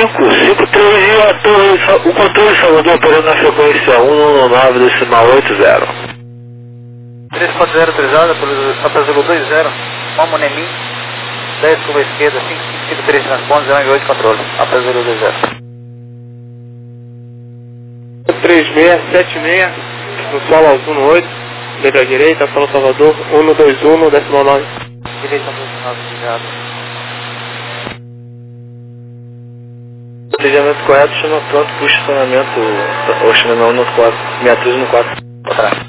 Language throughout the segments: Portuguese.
53 e o controle Salvador operando na frequência 119,80. 340 autorizada, Apazulu 20, Mamonemim, 10 curva esquerda, 5553 transponder, 08 controle, Apazulu 20. 3676, no solo azul no 8, letra direita, solo Salvador, 121, 19. Direita 19, obrigado. Planejamento correto, chama pronto para o estacionamento, ou chama não no 4, 63 no 4. Atrás.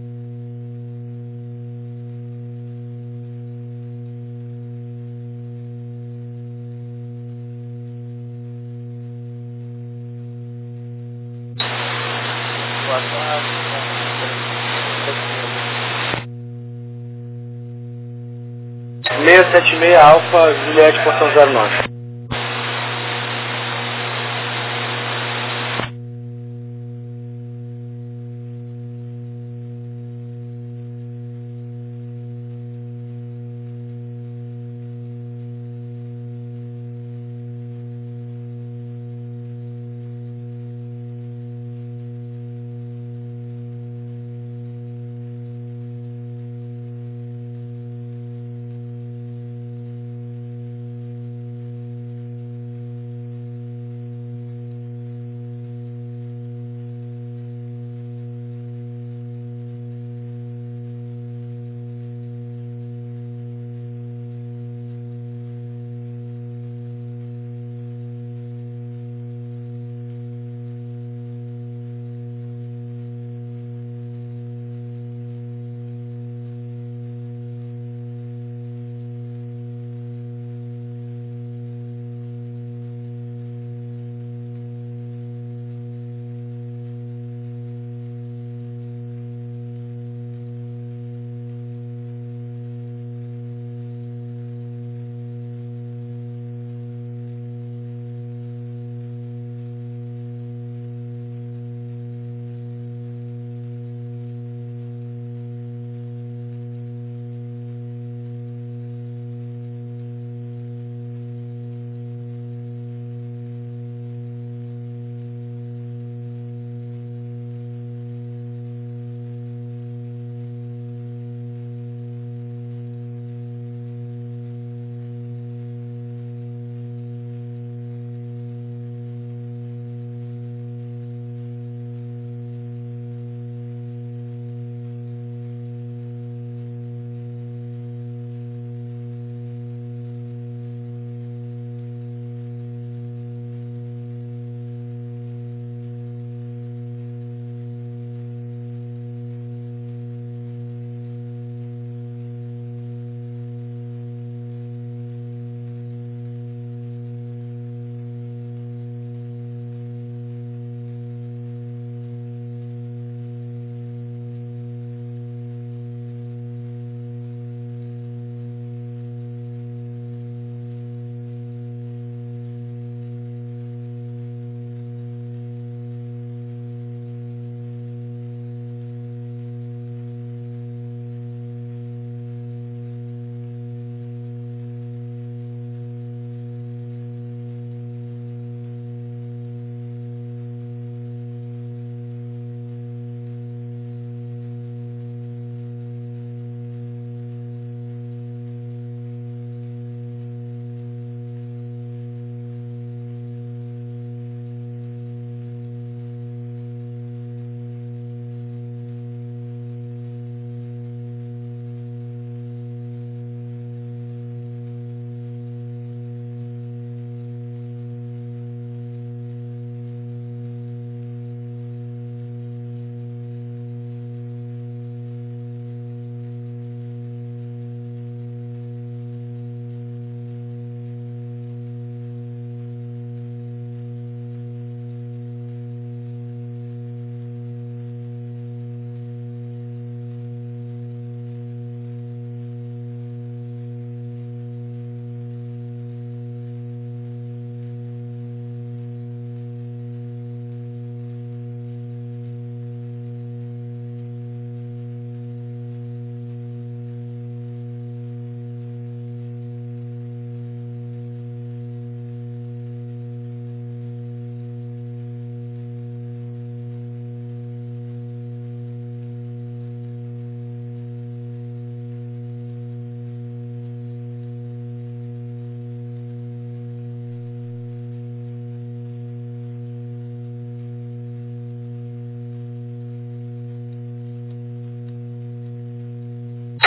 Meia 76 Alfa, Juliette, portão 09.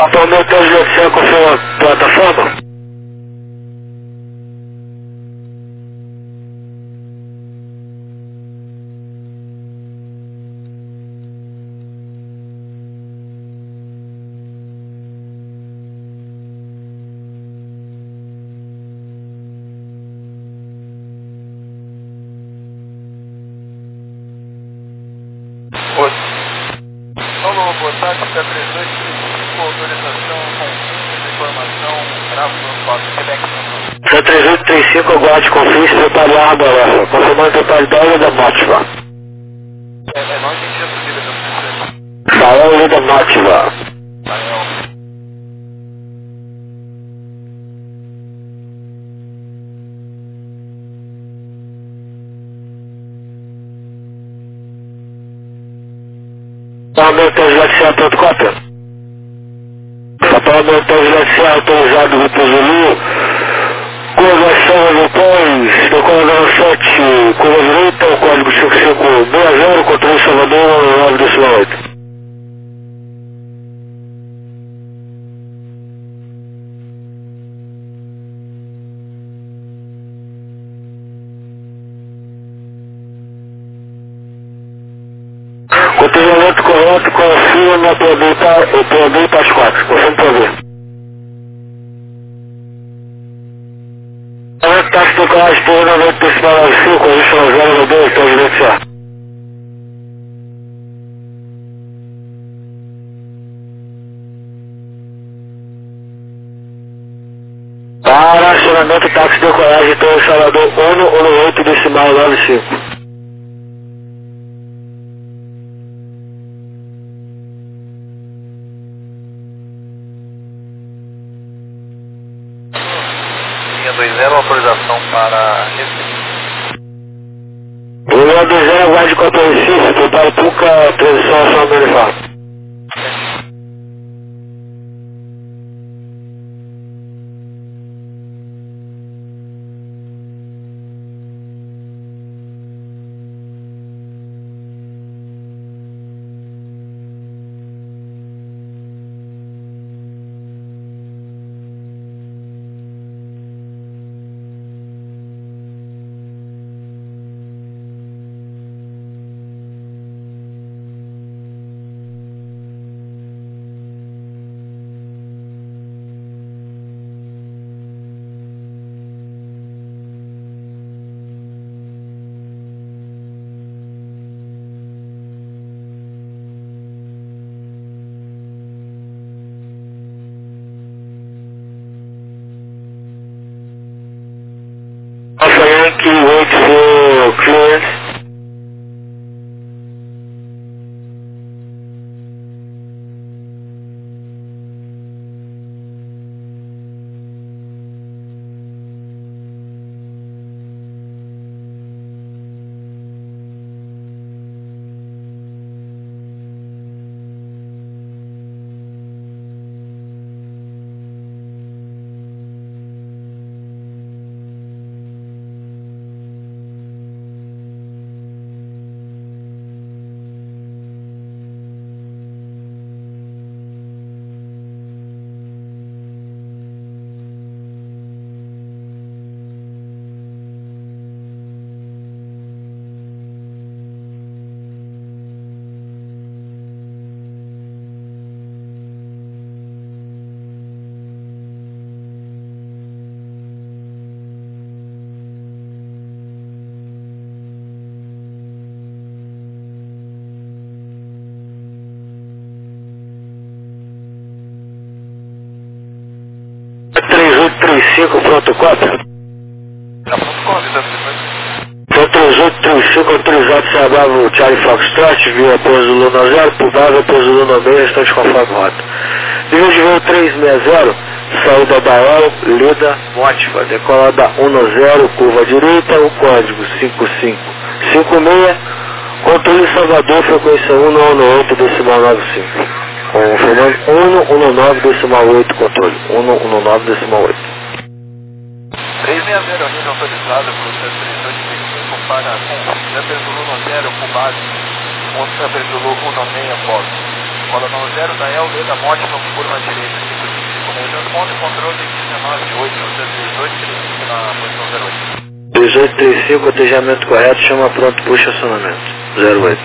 Atualmente você confirma a plataforma? Alô, boa tarde, C3835, autorização com informação, Bravo no 4, Quebec. C3835, aguarde confins, prepare a arma, confirmando a totalidade da Motiva. Não entendi a subida da Bael da Motiva. Aumento GSA, ponto cópia. Aumento GSA autorizado no Zulu. Conversão depois, do comandante 7, curva direita, o código 5560, controle Salvador, 928. Conteúdo correto, confirma o produto às 4. Confirma o produto. Taxa do carro expondo a noite principal ao 5, a 092, estou evidenciar. Para acionamento táxi de coragem, estou em Salvador 118 decimal 95. Linha 20, autorização para Linha 20, aguarde compreensível, prepare PUCA, transição ação manifesta. Yankee, wait for clearance. Pronto, cópia. Foi 3835 autorizado a salvar o Charlie Foxtrot via pouso Luna 0, provável pouso Luna 6, restante conforme rota. Nível de voo 360, saída da El, Lida, Motiva, decolada 10, curva direita, o código 5556, controle Salvador, frequência 118 decimal 95. Confirmando 119 decimal 8, controle 119 decimal 8. 360, nível autorizado para o 3835 para Zulu 0 com base, Zulu 16 pós. Roda 90, da El, da Morte, no furo na direita, 555 meio responde, controle 19 de 8, 18, 35 na posição 08. 1835, cotejamento correto, chama pronto, puxa acionamento. 08.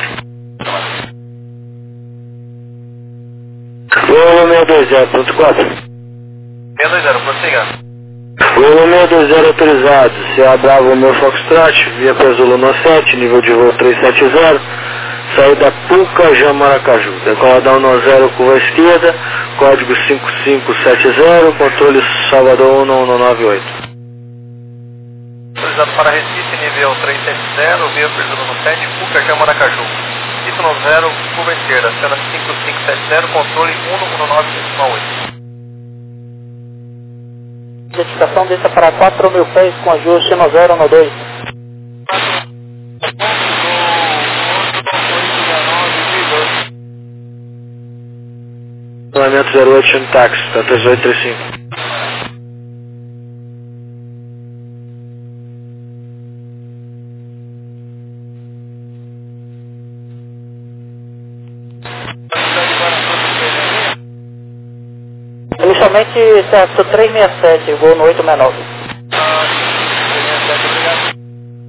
Voo 620.4. 620, prossiga. Voo 620 autorizado, CA Bravo meu Foxtrot, via Pezulo no 7, nível de voo 370, saída Puca, Jamaracaju, decoladão no 0, curva esquerda, código 5570, controle Salvador 11198. Autorizado para Recife, nível 370, via Pezulo no 7, Puca, Jamaracaju. Isso no 0, curva esquerda, cena 5570, controle 119.8. Identificação desça para 4.000 pés com ajuste no 0 no 2. Acionamento 08, chame táxi, tá 3835. Inicialmente, certo, 367, voo no 869. Obrigado.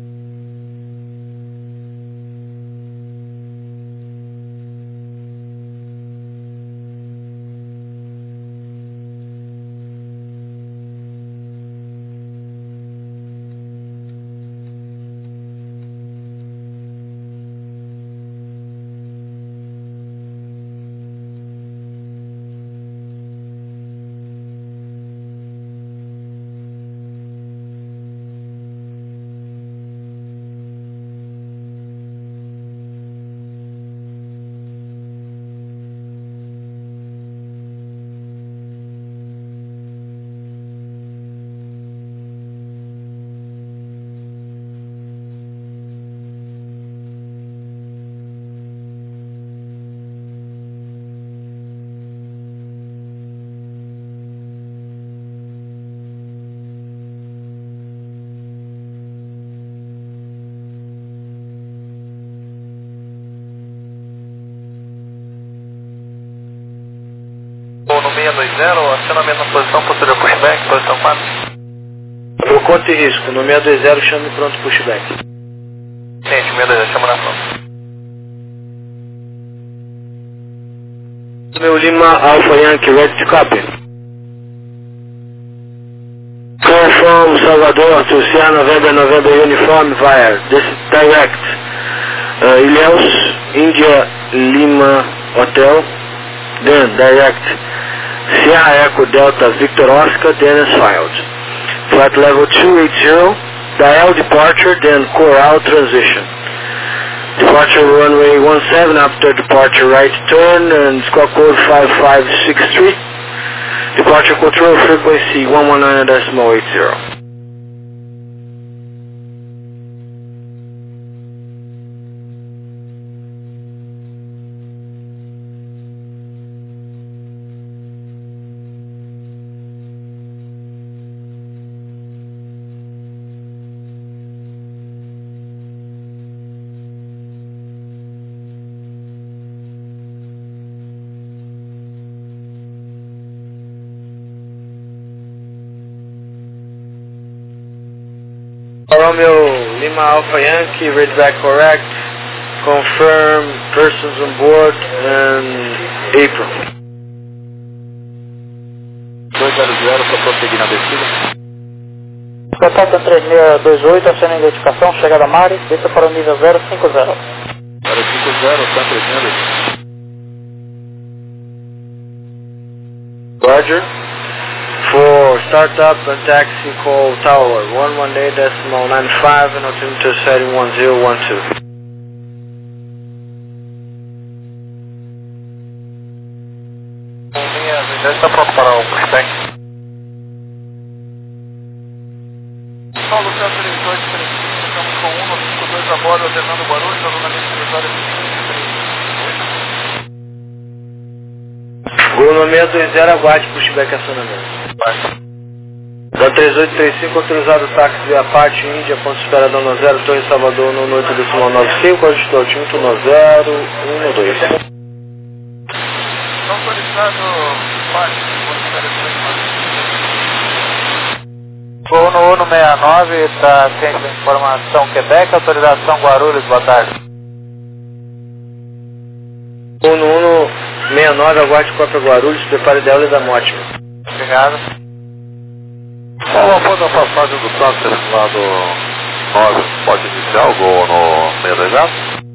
Voo no 620, acionamento na posição posterior pushback, posição 4. Por conta e risco, no 620 chame pronto pushback. Gente, 620, chama na frente. Meu Lima Alpha Yankee, ready to copy. Call from Salvador to Sierra November Uniform via this direct Ilhéus, India Lima Hotel, then direct Sierra Echo Delta Victor Oscar, then as filed. Flight level 280, dial departure, then Coral transition. Departure runway 17 after departure right turn and squawk code 5563. Departure control frequency 119.80. Romeo Lima Alpha Yankee, read back correct, confirm persons on board and April. 200 para prosseguir na descida. Contato 3628, aciona a identificação, chegada a Mari, desça para o nível 050. 050, está 300. Roger. For startup and taxi, call tower 118.95 and altimeter setting 1012. Já está pronto para o pushback. São Luciano 3835, estamos com 152 a bordo, alternando Guarulhos, jornalista território 25. Gol no 620, aguarde pushback acionamento. Da 3835, autorizado o táxi via parte Índia, ponto esperadão no 0, Torre Salvador no 18.95, ajustou altímetro no 0, 1 no 2. autorizado, parte, Voo no Uno 69, da ciente da informação Quebec, autorização Guarulhos, boa tarde. Uno 69, aguarde cópia Guarulhos, prepare dela e da Mote. Obrigado. Após a passagem do Santos lá do 9, pode iniciar o gol no 620?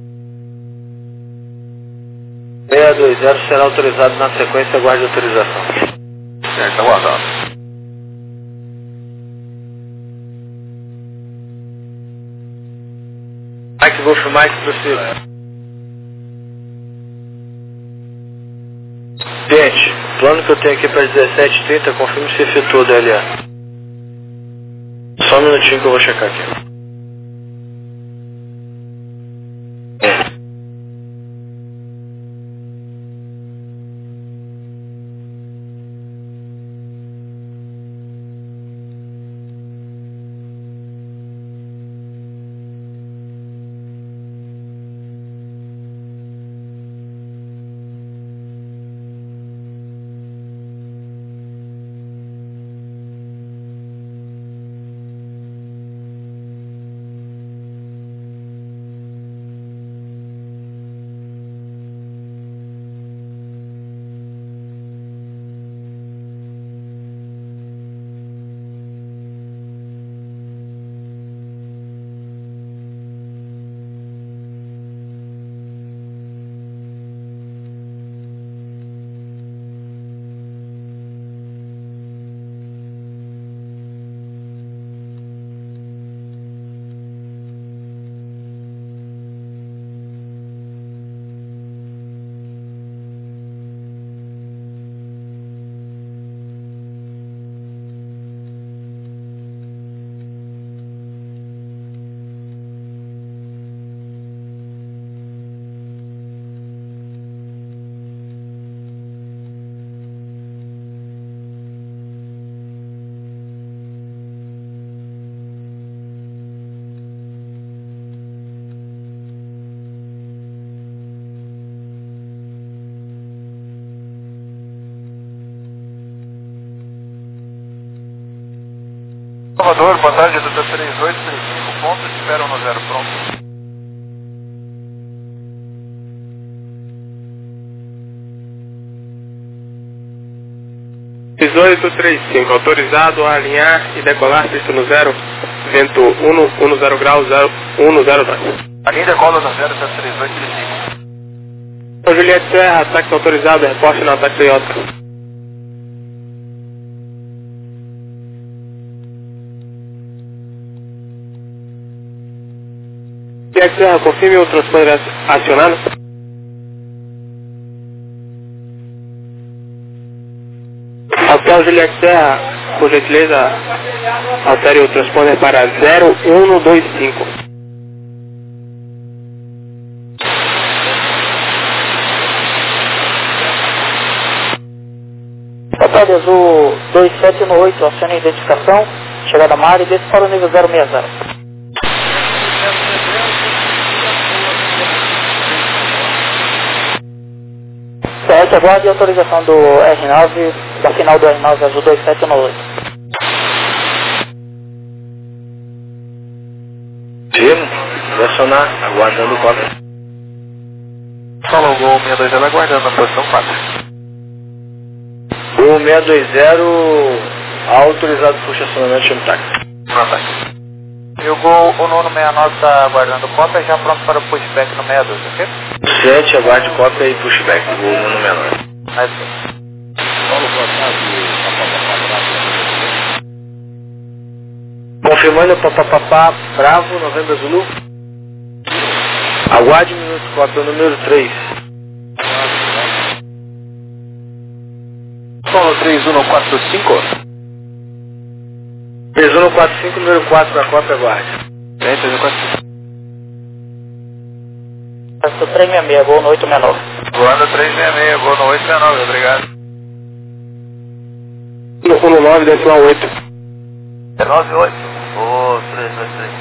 620 será autorizado na sequência, aguarde autorização. Certo, aguardado. Mike Golf Mike, prossiga. Gente, o plano que eu tenho aqui para 17h30, confirme se efetuou o DLA. Só um minutinho que eu vou checar aqui. Salvador, boa tarde, do 3835, ponto, espera 10, pronto. Autorizado a alinhar e decolar, pista no 0, vento 10 graus, 102. Alinha decola no 0, 3835. Juliette Serra, táxi autorizado, reporte na táxi Toyota. Juliette Serra, confirme o transponder acionado. Hotel Juliette Serra, por gentileza, altere o transponder para 0125. Hotel Azul 2718, acione a identificação, chegada a mar e desce para o nível 060. Certo, aguarde a autorização do R9, da final do R9 Azul 2718. Firme, direcionar, aguardando cópia. Solo Gol 620, aguardando na posição 4. O 620, autorizado por estacionamento, chama táxi. No ataque. E o Gol 169 está aguardando cópia, já pronto para o pushback no 62, ok? 7, aguarde cópia e pushback, o número menor. Mais bem. Confirmando o papapá, Bravo, Novembro Zulu. Aguarde minuto, cópia número 3. Solo 3145. 3145, número 4 da cópia, aguarde. 3145. Passo 366, Gol no 869. Voando 366, Gol no 869, obrigado. No 9, decimal 8. É 98. Ô, 323.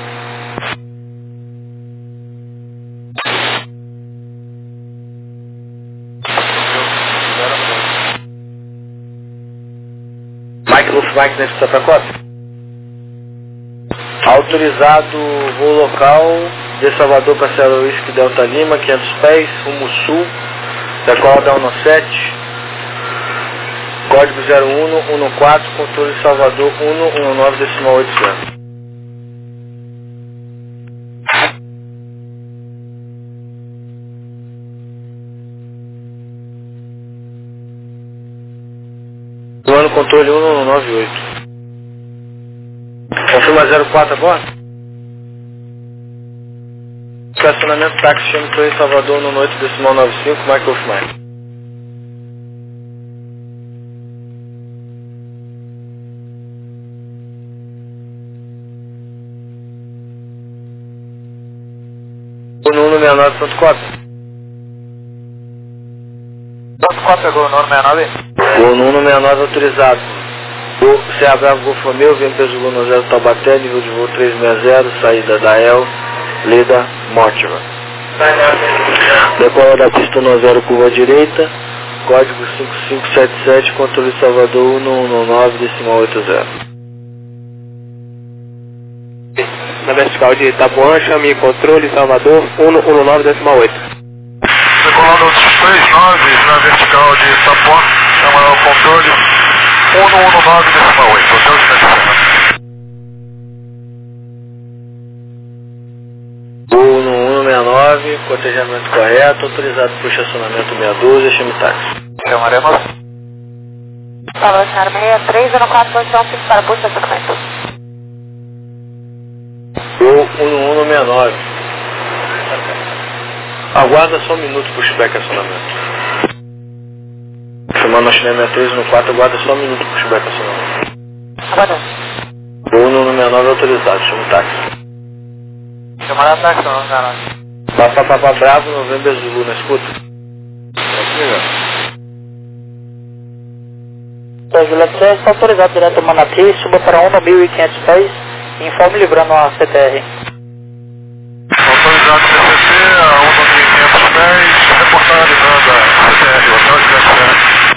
confirmar que nesse Tapacota. Autorizado voo local de Salvador para Serra Whisky Delta Lima, 500 pés, rumo sul, decola da 17, código 0114, controle Salvador 119,800. Ano controle 1198. Confirma 04 agora. Estacionamento táxi Chame em Salvador no 8,95, Michael Fly. No 169, Santo Cota. Santo Cota pegou o número 69? O no 169 autorizado. O Serra Bravo Golfo Romeu, vem peso Luna 0 Taubaté, nível de voo 360, saída da El, Leda, Mortiva. Decola da pista 10 curva direita, código 5577, controle Salvador 1119,80. Na vertical de Itapuã, chame controle Salvador 119,8. Decolando 39 na vertical de Itapuã, chama o controle 119,8, hotel de Serra. Voo no 169, cotejamento correto, autorizado por estacionamento 612, chame táxi. Chamaremos. Salvador 63, 04, posição 5 para por estacionamento. Voo 169. Aguarda só um minuto para o pushback acionamento. Chamando a China 63 no 4, aguarda só um minuto para o pushback acionamento. Aguardando. Voo no 69 autorizado, chama o táxi. Chamará táxi, não, não. Papapá Bravo, Novembro Zulu, na escuta. Vila 3, está autorizado direto a Manati, suba para 1.500 pés e informe livrando a CTR. Autorizado CCC a 1.500 pés, reportado livrando a CTR, hotel de Serra.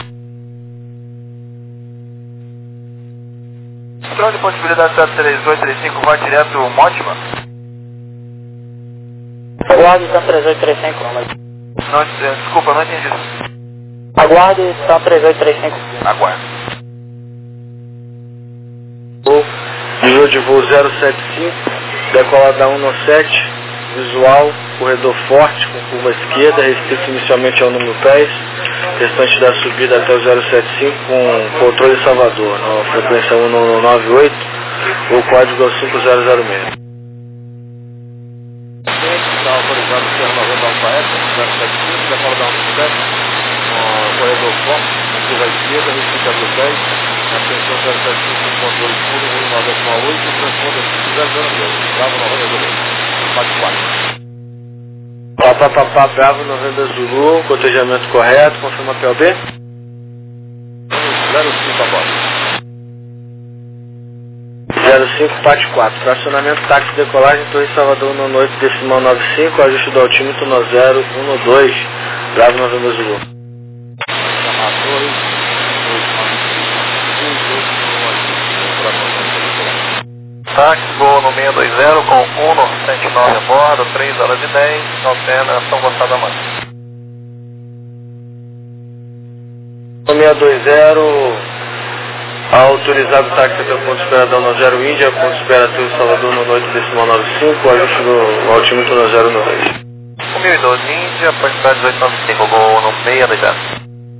Controle de possibilidade 73835 vai direto Mótima? Aguarde São 3835. Não, desculpa, não entendi isso. Aguarde São 3835. Aguardo. Nível de voo 075, decola da 197, visual, corredor forte, com curva esquerda, restrito inicialmente ao número pés, restante da subida até o 075 com controle Salvador, na frequência 1198, o código é o 5006. Está autorizado o Serra 90 Alfa Eco, 075, decola da 197, corredor forte, com curva esquerda, restrito ao número pés, atenção 075 com controle puro, 1,98, transponder 5006, Bravo 90, 4. Papapá Bravo, Novembro Zulu, cotejamento correto, confirma PLB? 05 agora. 05 Pate 4, fracionamento táxi decolagem, Torre Salvador no 8,95, ajuste do altímetro no 012, Bravo, Novembro Zulu. Chamar a torre, 295, Táxi, voo no 620 com 179 a bordo, 3 horas e 10, Altena, São Gonçalo da Mata. No 620, autorizado táxi até o ponto de espera da 10 Índia, ponto de espera Torre Salvador no 8,95, ajuste do altímetro no 012. 1012 Índia, quantidade 1895, voo no 620.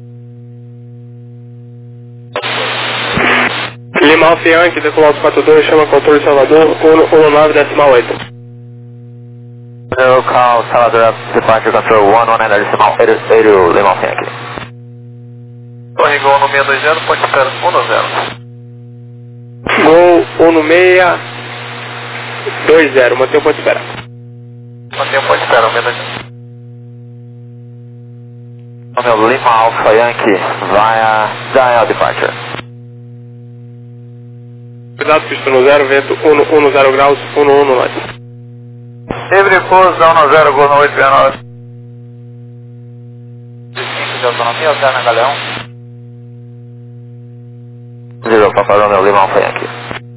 Lima Alfa Yankee, decolou 42, chama controle Salvador 119,8. Local Salvador Departure Control 119,80 Lima Alfa Yankee. Torre Gol no 620, pode esperar 10. Gol 1620, mantém o ponto de espera. Mantém pode esperar, 620. Meu Lima Alfa Yankee via Dial Departure. Cuidado, pista no 0, vento 10 graus, 119. Livre pouso, 10 Gol no 869. 5 de autonomia, Alterna Galeão. 05 0, Papa Romeo Lima Alfa Yankee.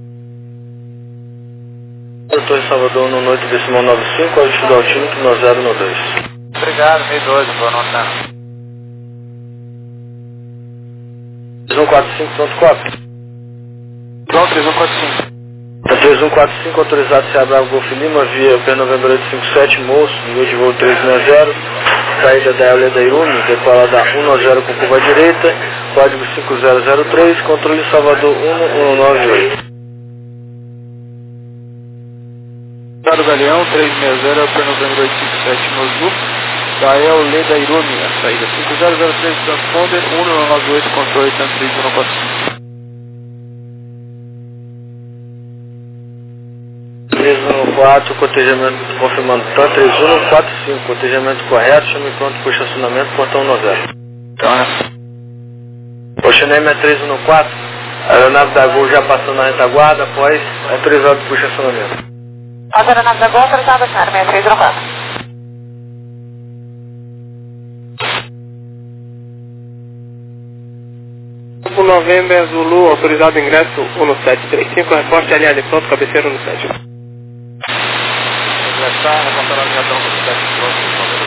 Doutor Salvador, no noite decimal 95, ajuste do altímetro no 012. Obrigado, 1012, boa noite. 3145.4. Pronto, 3145. 3145, autorizado C.A. Bravo Golf Lima, via P-Novembro 857, moço, nível de voo 360, saída da Aleda Irumi, decolada 1-0 com curva direita, código 5003, controle Salvador 1198. Estado Galeão, 360, P-Novembro 857, Mozu, da Aleda Irumi, a saída 5003, transponder 1198, controle tanto 3145. 314, cotejamento confirmando tanto 3145, cotejamento correto, chame pronto para estacionamento, portão 90. Então, né? Oceanema é 314, aeronave da Gol já passou na retaguarda, após autorizado para estacionamento. A aeronave da Gol autorizada, senhora, 6304. O Novembro Zulu, autorizado ingresso 1735, reporte alinhado pronto, cabeceira no 7. Ingressar, reportar a alinhadão do 7 pronto.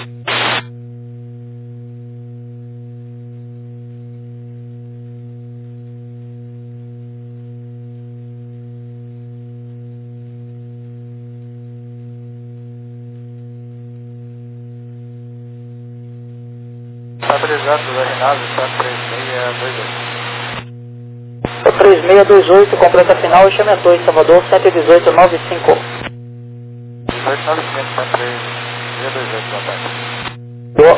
Estabilizado do Ginásio, está 3628. 3628, completa final, chame a 2, Salvador, 71895. 1895, está 3628, boa tarde. Boa.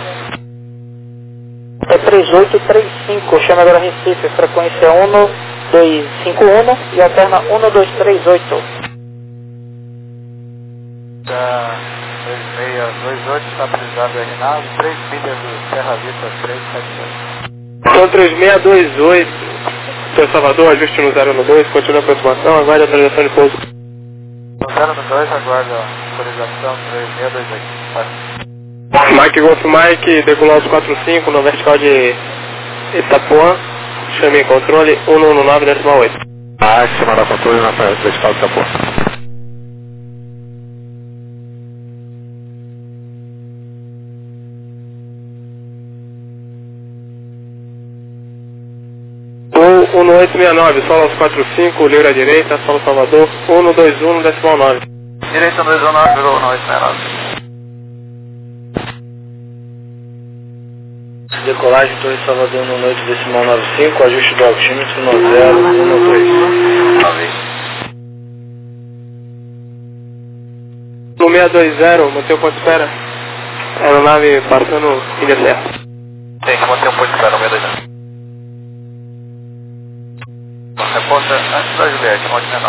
É 3835, chame agora Recife, frequência 1251 e alterna 1238. Está 3628, estabilizado do Ginásio, 3 milhas do Serra Vista 377. Então 3628. Doutor Salvador, ajuste no 012, continua a aproximação, aguarde a atualização de pouso. No 012, aguarda a autorização 3628. Mike Golf Mike, Deguloso 45, no vertical de Itapuã, chame em controle 119.8. Chamada controle na vertical de Itapuã. Voo 1869, solo aos 45, livre à direita, solo Salvador, 121.9. Direita 219, virou 969. Decolagem Torre Salvador no noite decimal 95, ajuste do altímetro no 012. 1620, manter o ponto de espera. Aeronave passando Ilha Serra. Tem que manter um ponto de espera no 620. Repórter antes da Juliette,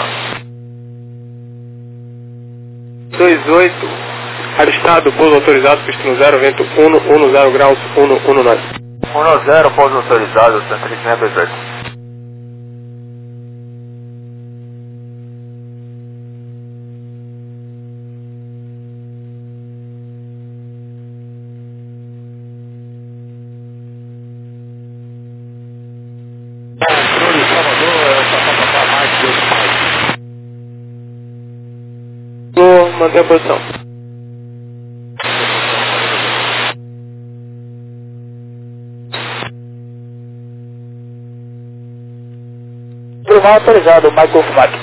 28, avistado, pouso autorizado, pista no 0, vento 110 graus, 119. 10, pouso autorizado, 13628. Controle Salvador, Papapá, Mike, 2 Mike. Vou manter a posição. Brumal autorizado, Mike Golf Mike.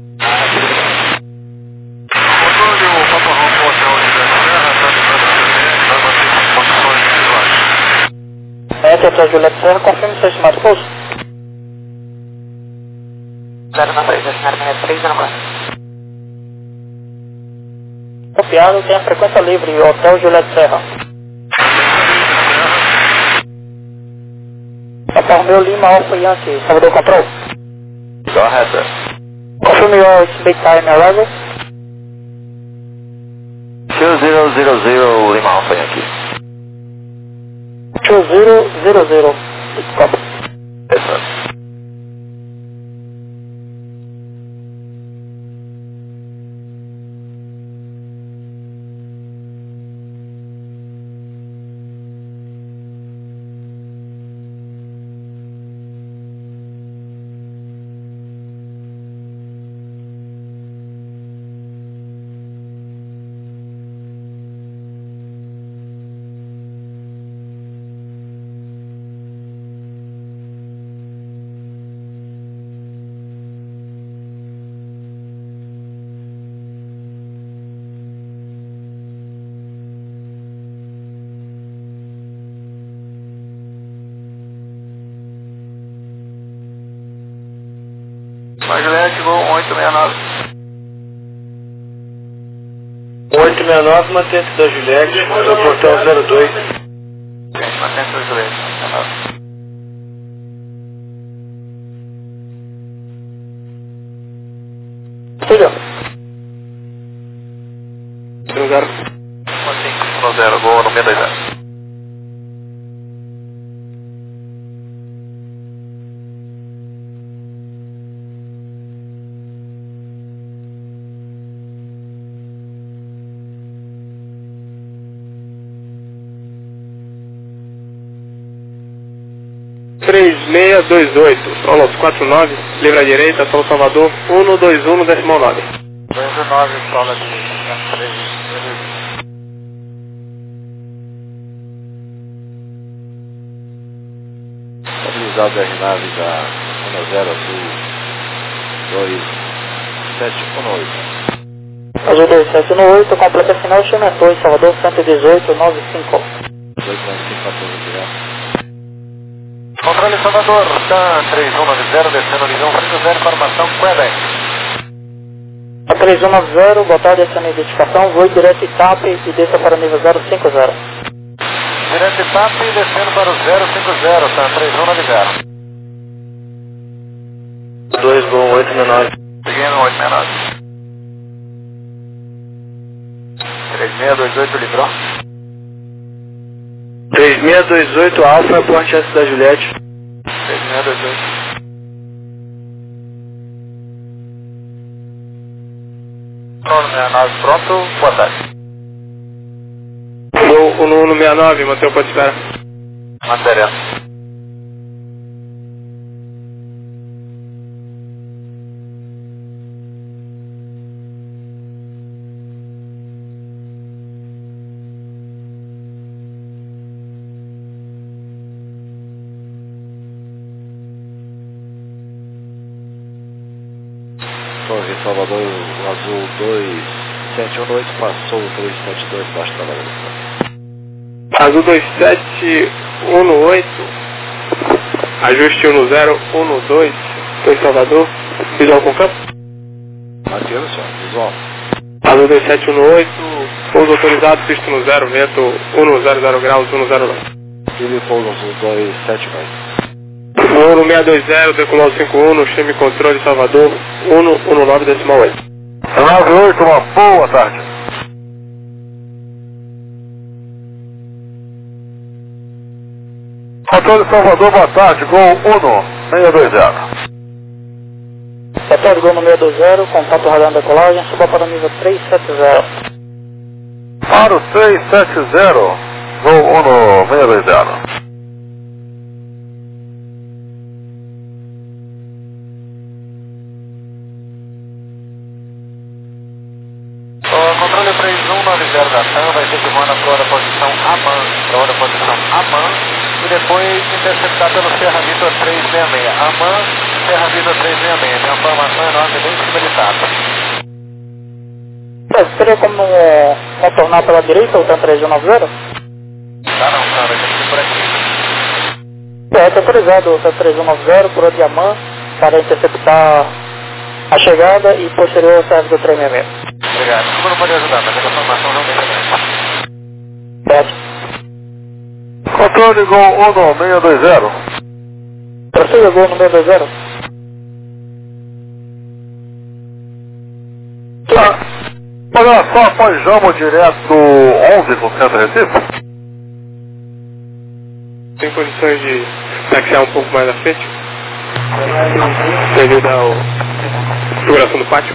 Controle o Papa Romeo Hotel de Serra, está ligado a CBN, vai manter posições visuais. Essa é a Juliette Serra, confirme seu estimado pouso. 093, senhora, 6304. Copiado, tem a frequência livre, Hotel Juliette Serra. Papa Romeo Lima, Alfa Yankee, Salvador Control. Go ahead, sir. Confirm your speed time arrival. 2000 Lima Alfa Yankee. 2000. Copy. Yes, sir. Gol 169. 869, mantente da Juliette, no portão 02. Mantente da Juliette, 169. Filho. 0. 1510, Gol no 620. Meia 28, Solos 49, livre à direita, Solo Salvador 121 decimal 9. 29, sola direita, 13. Estabilizado R-Nave da 10 Azul 2718. Azul 2718, completa final, chama 2, Salvador 11895. 295 para virar. Controle Salvador, TAM 3190, descendo Lisão, Frio 0, informação Quebec. A 3190, boa tarde, essa é a minha identificação, voo direto Itap e desça para nível 050. Direto TAP, descendo para o 050, TAM 3190. 2 Gol 869. Seguindo 869. 3628 livrou. 3628 Alfa, Porte S da Juliette. 3628. Pronto, 69, pronto, boa tarde. Gol 1169, mantém o ponto de espera. Matéria. Torre Salvador, Azul 2718, passou o 372, baixo da vaga. Azul 2718, ajuste 1012, Torre Salvador, visual com campo. Mateando só, visual. Azul 2718, pouso autorizado, pisto no 0, vento 100 graus, 109. Ele pouso Azul 279. Voo 620, decolou 51, chame controle Salvador 119 decimal 8. 98, uma boa tarde. Controle Salvador, boa tarde, Gol 1620. Boa tarde, Gol no 620, contato radar da decolagem, suba para o nível 370. Para o 370, Gol 1620. Controle 3190 da TAM, vai ser filmando a hora posição AMAN, para hora posição AMAN, e depois interceptar pelo Serra Vitor 366. AMAN, Serra Vitor 366, tem uma formação enorme bem em cima de Tata. Teria como contornar pela direita o TAM 3190? Tá não, cara, vai ter que ser por aqui. Está autorizado o TAM 3190 por Odiamã para interceptar a chegada e posterior ao serve do 366. Obrigado. Como não pode ajudar, mas a formação realmente é grande. Certo. Controle Gol 1620. Prossiga, Gol no 620. Olha só, Panjamo direto 11 com centro Recife. Tem condições de taxiar um pouco mais à frente? Devido à configuração do pátio?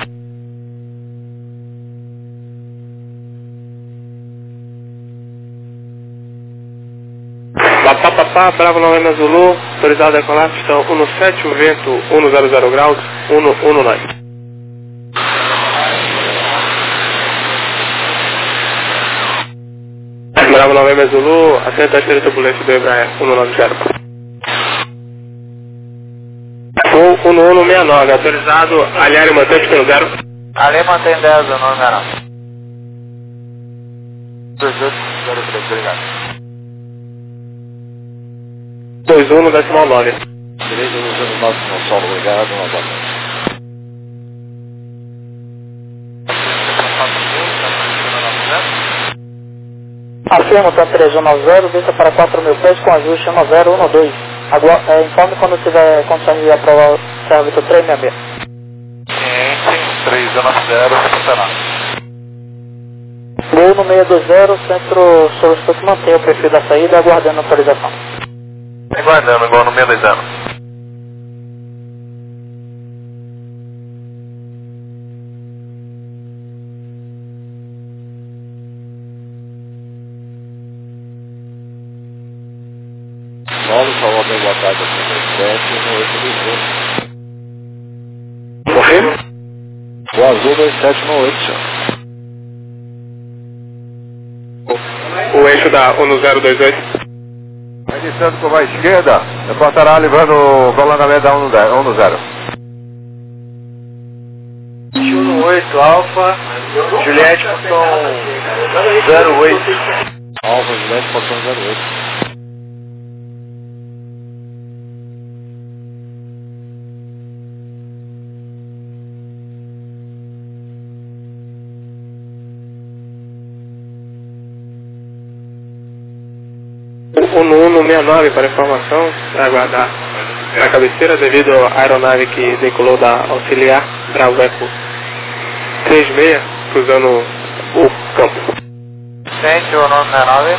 Papapá, Bravo Novembro Zulu, autorizado a decolar, pistão 17, o vento 100 graus, 119. Bravo Novembro Zulu, assenta a esteira turbulência do Embraer 190. Voo 1169, autorizado, aliar e manter pistão 0. Ali mantém 10, o nome era. 2803, obrigado. 21 decimal 9. Direito dos 9 no solo, obrigado, novamente. Afirmo, TAM 3190, desça para 4.000 pés com ajuste 1012. Informe quando tiver condições de aprovar o Serra Vitor 366. Ciente, 3190, funcionar. Gol no 620, centro solicitou que mantenha o perfil da saída, aguardando a autorização. Aguardando, igual no 620. Salvador, boa tarde, 27, no 8 do Confirma? O azul 27 no 8, senhor. O eixo da 1028. Vai iniciando curva à esquerda, reportará livrando o prolongamento da 10. 118 Alfa, Juliette, portão 08. Alfa, Juliette, portão 08. O 1169 para informação, para aguardar na cabeceira devido à aeronave que decolou da auxiliar Bravo Eco 36, cruzando o campo. Ciente, 169.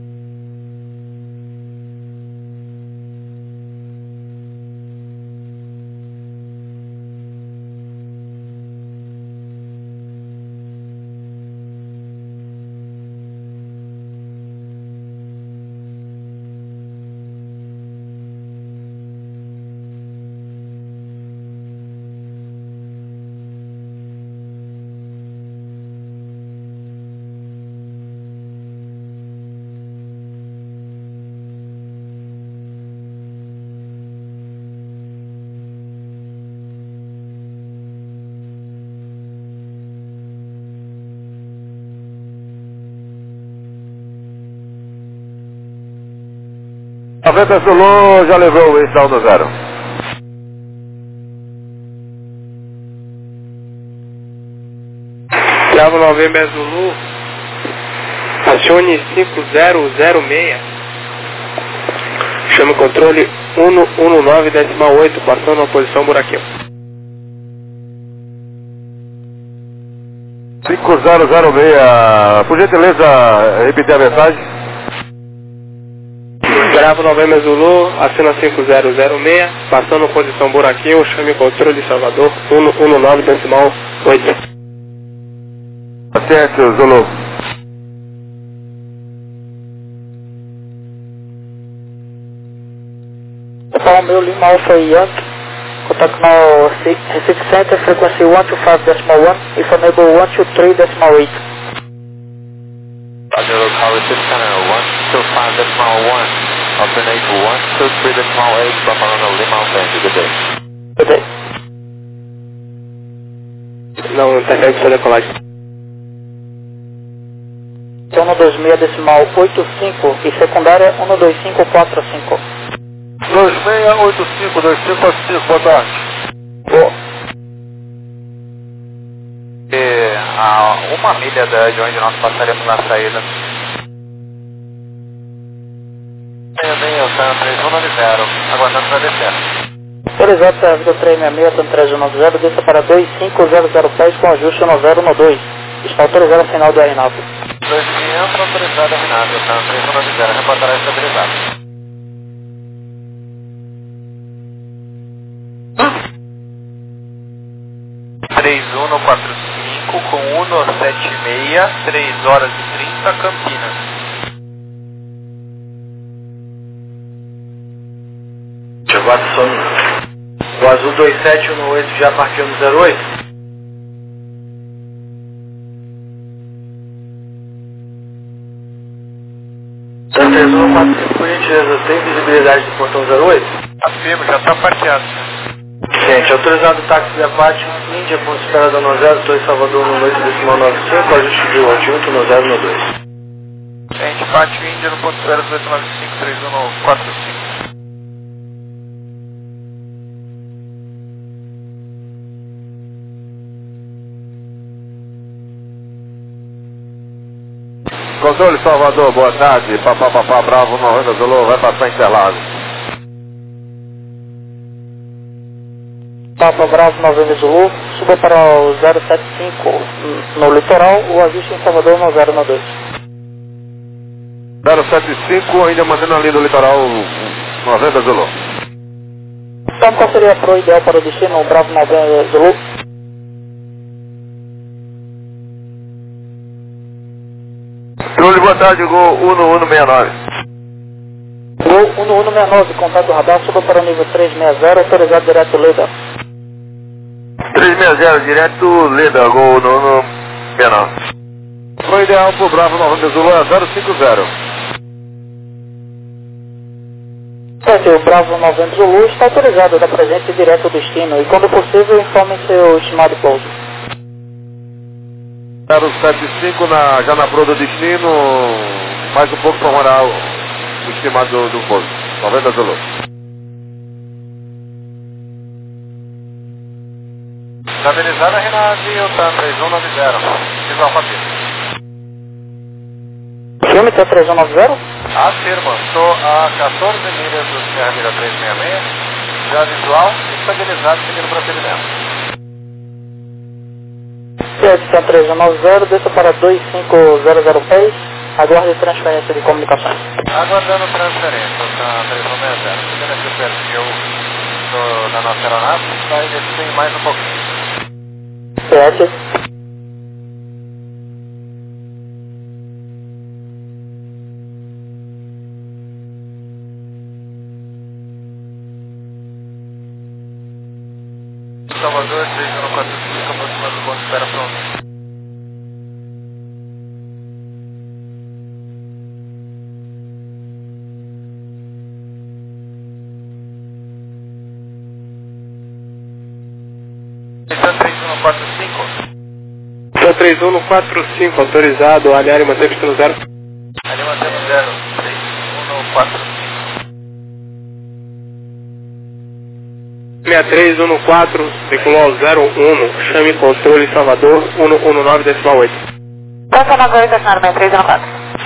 A Veta Zulu já levou o eixo da 10. Bravo November Zulu, acione 5006, chama o controle 119,8, passando na posição buraquinho. 5006, por gentileza, repetir a mensagem. Bravo November Zulu, acena 5006, passando posição buraquinho, chame o controle Salvador 119,8. Certo, Zulu. Então, meu Lima Alpha Yankee, contato no Recife Center, frequency 125.1, informable 123.8. Roger, local Recife Center, 125.1, alternate 123.8, Buffalo Lima Alpha, good day. Good day. Não interfere com sua decolagem. Então, 126.85 e secundária 12545. 26852545, boa tarde. A 1 milha de onde nós passaremos na saída. 3190, aguardando para descer. Autorizado Serra Vitor 366, TAM 3190, desça para 2500 pés com ajuste 1012. Está autorizado a final do R9. 2500, autorizado a Renato, TAM 3190, reportará estabilizado. no 45 com 176, 3 horas e 30, Campinas. Watson, o azul 2718 já partiu no 08? Então, 3145, por gentileza, tem visibilidade do portão 08? Afirmo, já está parqueado. Gente, autorizado o táxi de Apache, Índia, ponto de espera da 90, estou em Salvador no 8,95, ajuste de 88 no 012. Gente, Pátio Índia no ponto de espera 895, 3145. Controle Salvador, boa tarde. Papapá, Bravo, Novembro Zulu, vai passar Interlagos. Papa Bravo, Novembro Zulu, suba para o 075 no litoral, o ajuste em Salvador no 092. 075, ainda mantendo a linha do litoral, Novembro Zulu. Sabe qual seria a pro ideal para o destino, Bravo, Novembro Zulu? Controle, boa tarde, Gol 1169. Gol 1169, contato radar, suba para o nível 360, autorizado direto Leda. 360, direto Leda, Gol 1169. Foi ideal pro Bravo Novembro Zulu é 050. O Bravo Novembro Zulu está autorizado da presente direto destino e quando possível informe seu estimado pouso. 075 já na proa do destino, mais um pouco para morar o estimado do pouso. Novembro Zulu. Estabilizada Renate, Hilton 3190. Visual Patrícia. Filme T3190? Afirma, estou a 14 milhas do Sierra Mira 366, já visual, estabilizado, seguindo procedimento. T3190, desça para 25000 pés, aguarde transferência de comunicações. Aguardando transferência, está 3160. Seguindo esse perfil da nossa aeronave, vai descer mais um pouquinho. PS. Salvador, 3145, aproximando do ponto de espera pronto. Então 3145, autorizado, aliar e manter pistão 0. Ali mantemos 0, 3145. 6314, decolou ao 01, chame controle Salvador 119,8. Passa na 2, acionar 6314.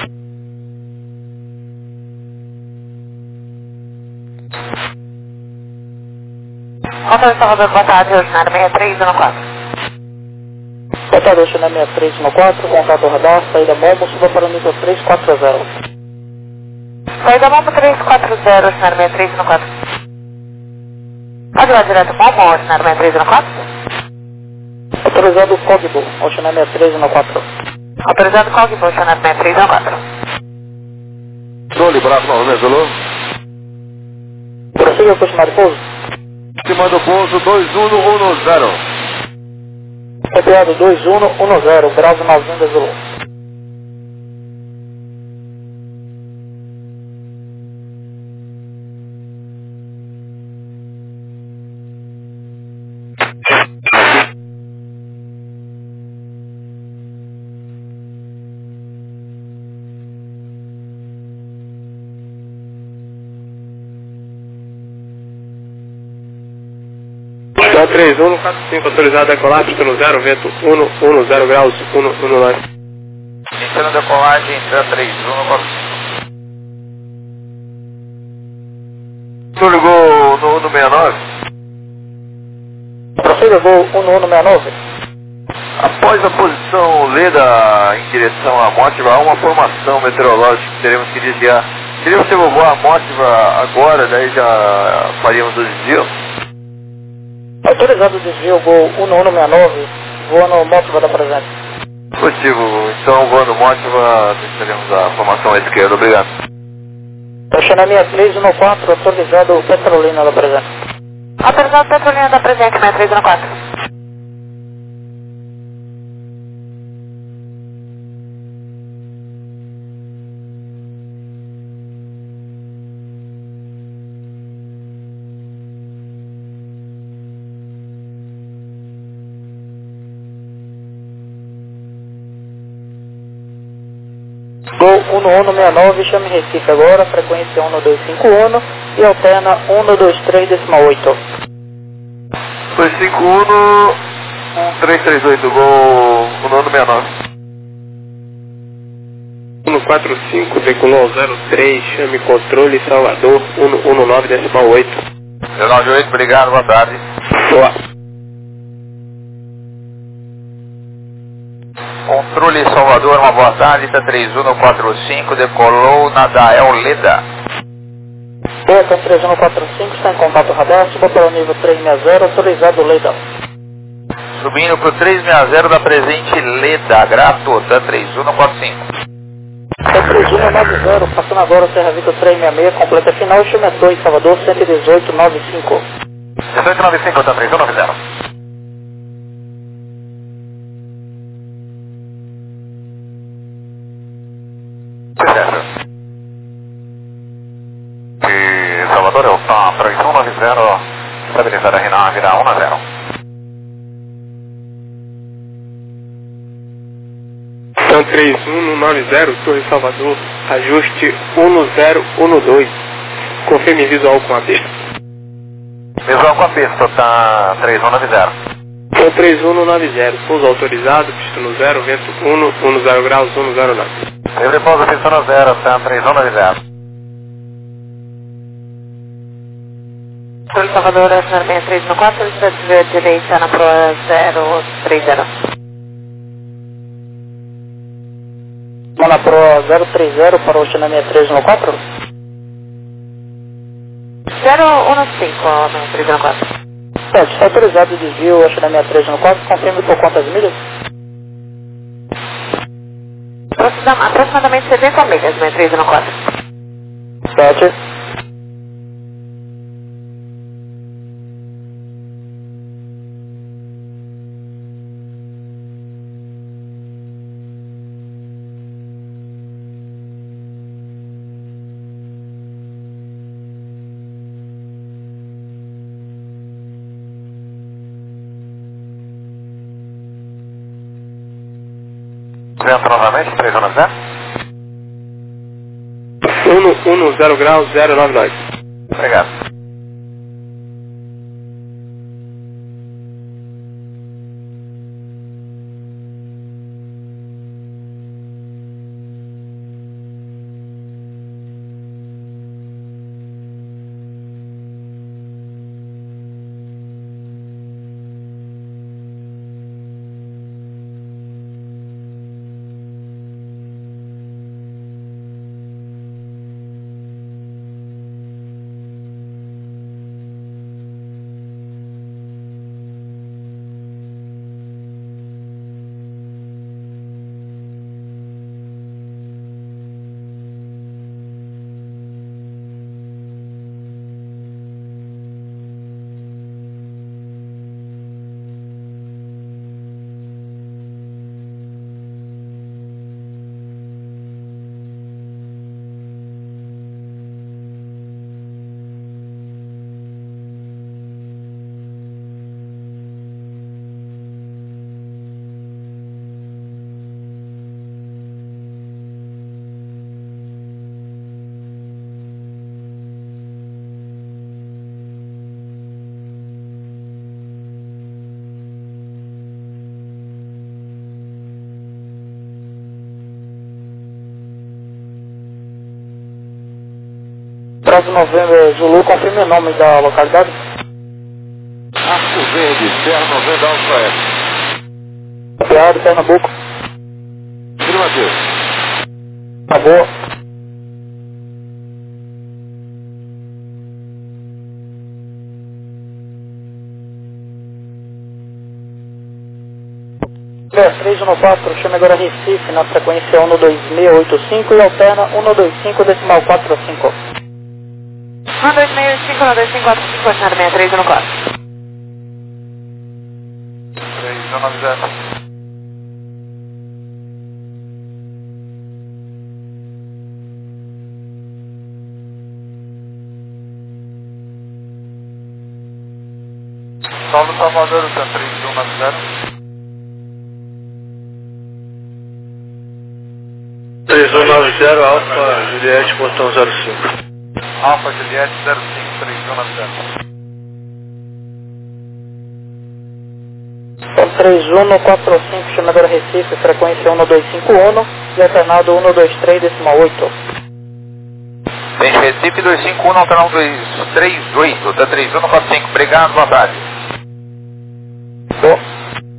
Controle Salvador, boa tarde, acionar 6314. Boa tarde, acionar 6314, contato radar, saída Momo, suba para o nível 340. Saída Momo 340, acionar 6314. Pode ir direto Momo, acionar 6314. Autorizado Cogbo, acionar 6314. Autorizado Cogbo, acionar 6314. Controle Bravo Novembro Zulu. Prossiga com o estimado pouso. Estimando pouso 2110. Copiado 2110, Bravo Novembro Zulu. Então 3145, autorizado a decolar, pistão 0, vento 110 graus, 119. Iniciando a decolagem, 3145. Tu ligou no 169? Prossiga Gol 1169. Após a posição Leda em direção à Mótiva, há uma formação meteorológica que teremos que desviar. Seria você voar a Mótiva agora, daí já faríamos o desvio? Autorizado o desvio Gol 1169, voando Mótiva da presente. Positivo, então voando Mótiva, teremos a formação à esquerda, obrigado. Acionar 6314, autorizado Petrolina da presente. Autorizado Petrolina da presente, 6314. Gol 1169, chame Recife agora, frequência 1251 e alterna 123,8. 251 1338, Gol 1169. 145, decolou ao 03, chame controle Salvador 119,8. 198, obrigado, boa tarde. Boa. Controle Salvador, uma boa tarde, tá 3145, decolou na Dael Leda. Boa, tá 3145, está em contato radar, suba para o nível 360, autorizado Leda. Subindo pro 360 da presente Leda, grato, tá 3145. Tá 3190, passando agora o Serra Vitor 366, completa final, chame 2, Salvador 11895. 1895, tá 3190. Sucesso. E Salvador, eu tá 3190, estabilizada a RNAV da 1 a 0. Então 3190, Torre Salvador, ajuste 1012. Confirme visual com a pista. Visual com a pista, tá 3190. Então 3190, pouso autorizado, pista no 0, vento 10 graus, 109. Livre pouso, pista no 0, tá 3190. Controle Salvador, acionar 6314, está de direita na proa 030. Na proa 030 para o China 6314. 015, 6314. Está autorizado o desvio, China 6314, confirme por quantas milhas? Aproximadamente 70 milhas, 6314. 7. Vento novamente, 3190. 110 graus, 099. Obrigado. Prazo Novembro Zulu, confirme o nome da localidade. Arco Verde, Serra 90 Alfa F. Copiado, Pernambuco. Afirmativo. Tá boa. Pé 314, chame agora Recife na frequência 12685 e alterna 125,45. 12685, 12545, acionar 6314. 3190. Solo Salvador, tá 3190. 3190, Alfa Juliette, portão 05. Alfa Juliette 05, 3190. 3145, chamadora Recife, frequência 1251, Zé Fernando 123,8. Tem Recife 251, alternão 238, da 3145. Obrigado, boa tarde. Bom.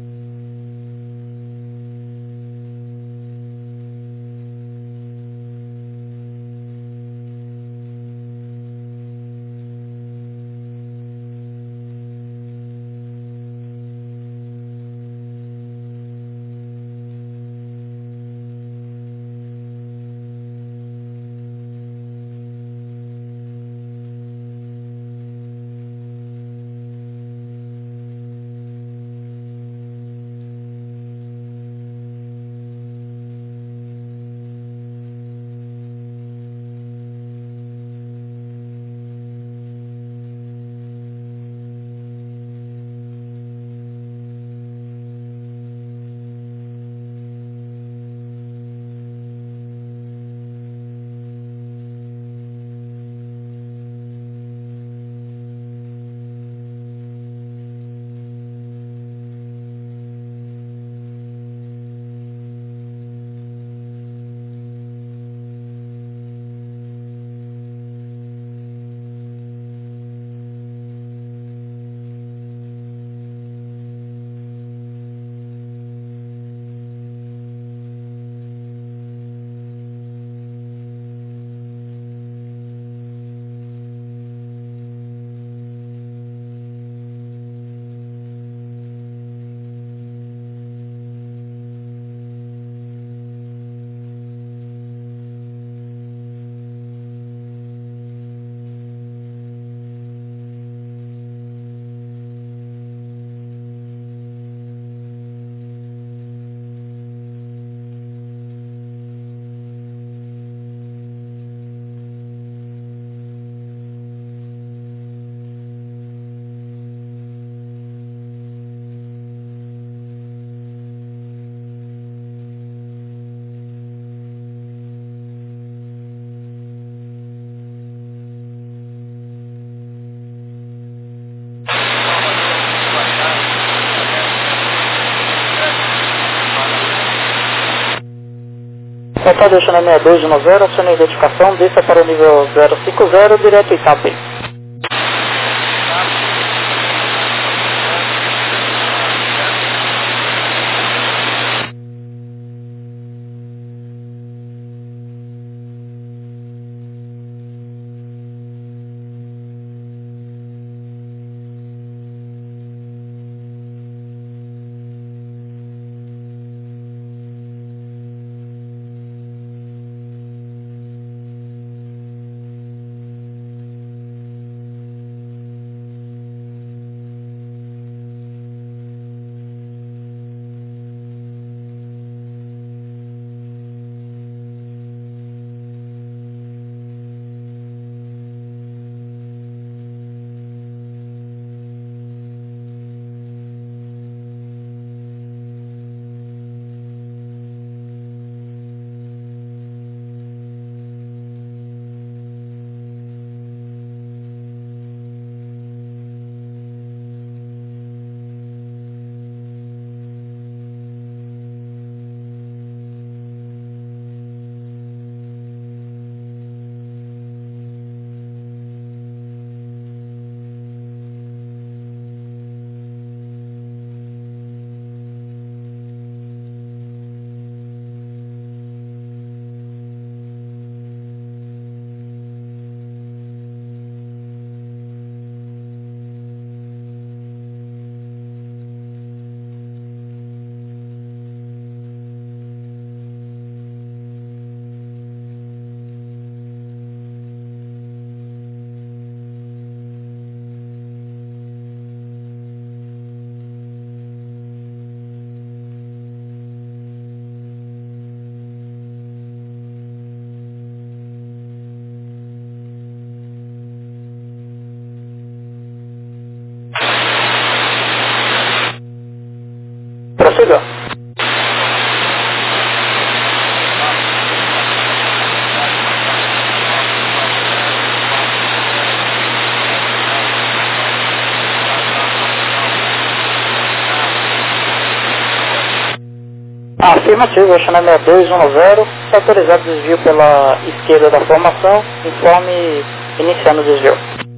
Está deixando a 6290, acione a identificação, desça para o nível 050, direto Itape. Prossiga. Afirmativo, Oceanário 6210, está autorizado desvio pela esquerda da formação, informe iniciando o desvio.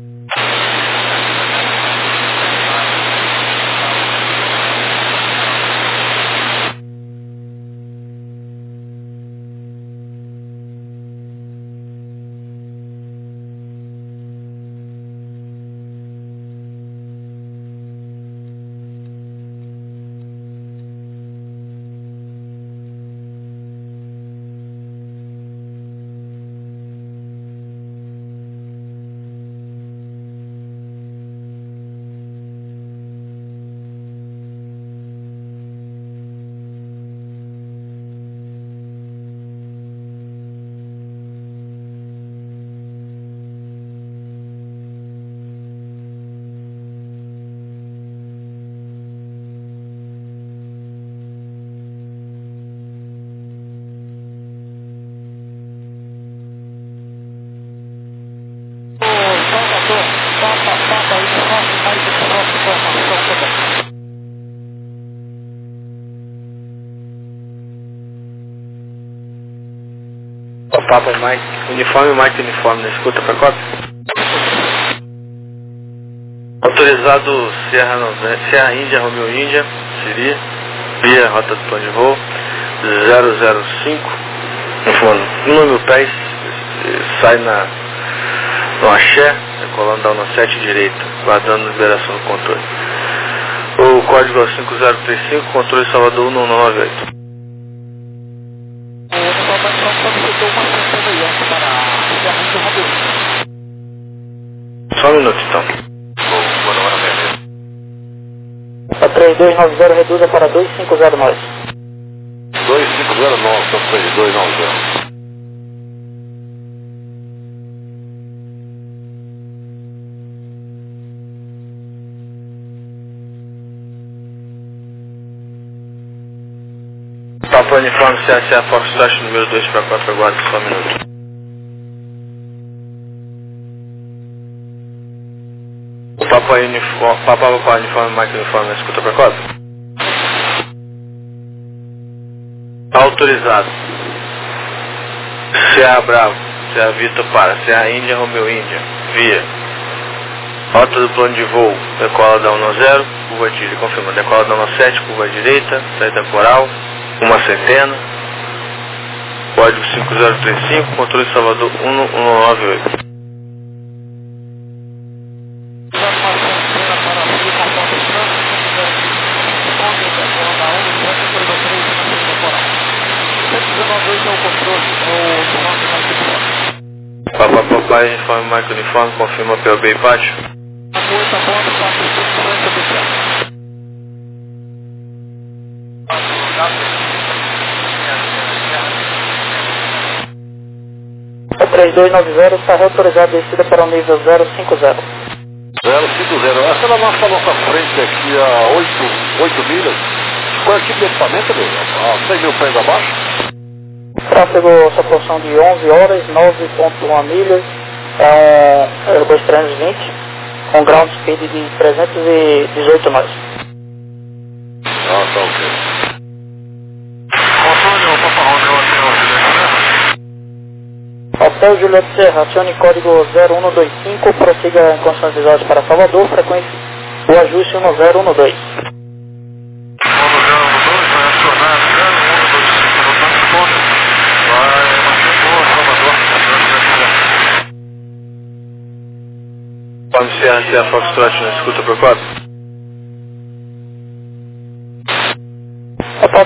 Papa Mike, uniforme, na escuta para cópia. Autorizado Serra Índia, Romeo Índia, Siri, via rota do plano de voo, 005, número pés, sai no axé, decolando da 17 direita, guardando liberação do controle. O código é 5035, controle Salvador 1198. Só um minuto então. A 3290 reduza para 2509. 2509, só 3290. Papa Uniforme CSA Foxtrot número 2 para 4, aguarde só um minuto. Papa Uniforme Mike Uniforme, escuta para 4. Autorizado. CA Bravo, CA Vitor para, CA Índia, Romeo Índia, via. Rota do plano de voo, decola da 10, curva direita, confirma, decola da 17, curva direita, saída temporal, uma centena, código 5035, controle Salvador 1198. Papai Uniforme Mike Uniforme, confirma PLB e baixo. A 3290 está autorizado a descida para o nível 050. 050, essa é a nossa frente aqui a 8 milhas. Qual é o tipo de equipamento, meu? A 100 mil pés abaixo? Tráfego, sua porção de 11 horas, 9.1 milhas, é um Airbus 320, com ground speed de 318 nós. Ah, tá ok. Hotel Juliette Serra, acione código 0125, prossiga em condições visuais para Salvador, frequência o ajuste 1012. Pode ser a Foxtrot, não escuta por 4.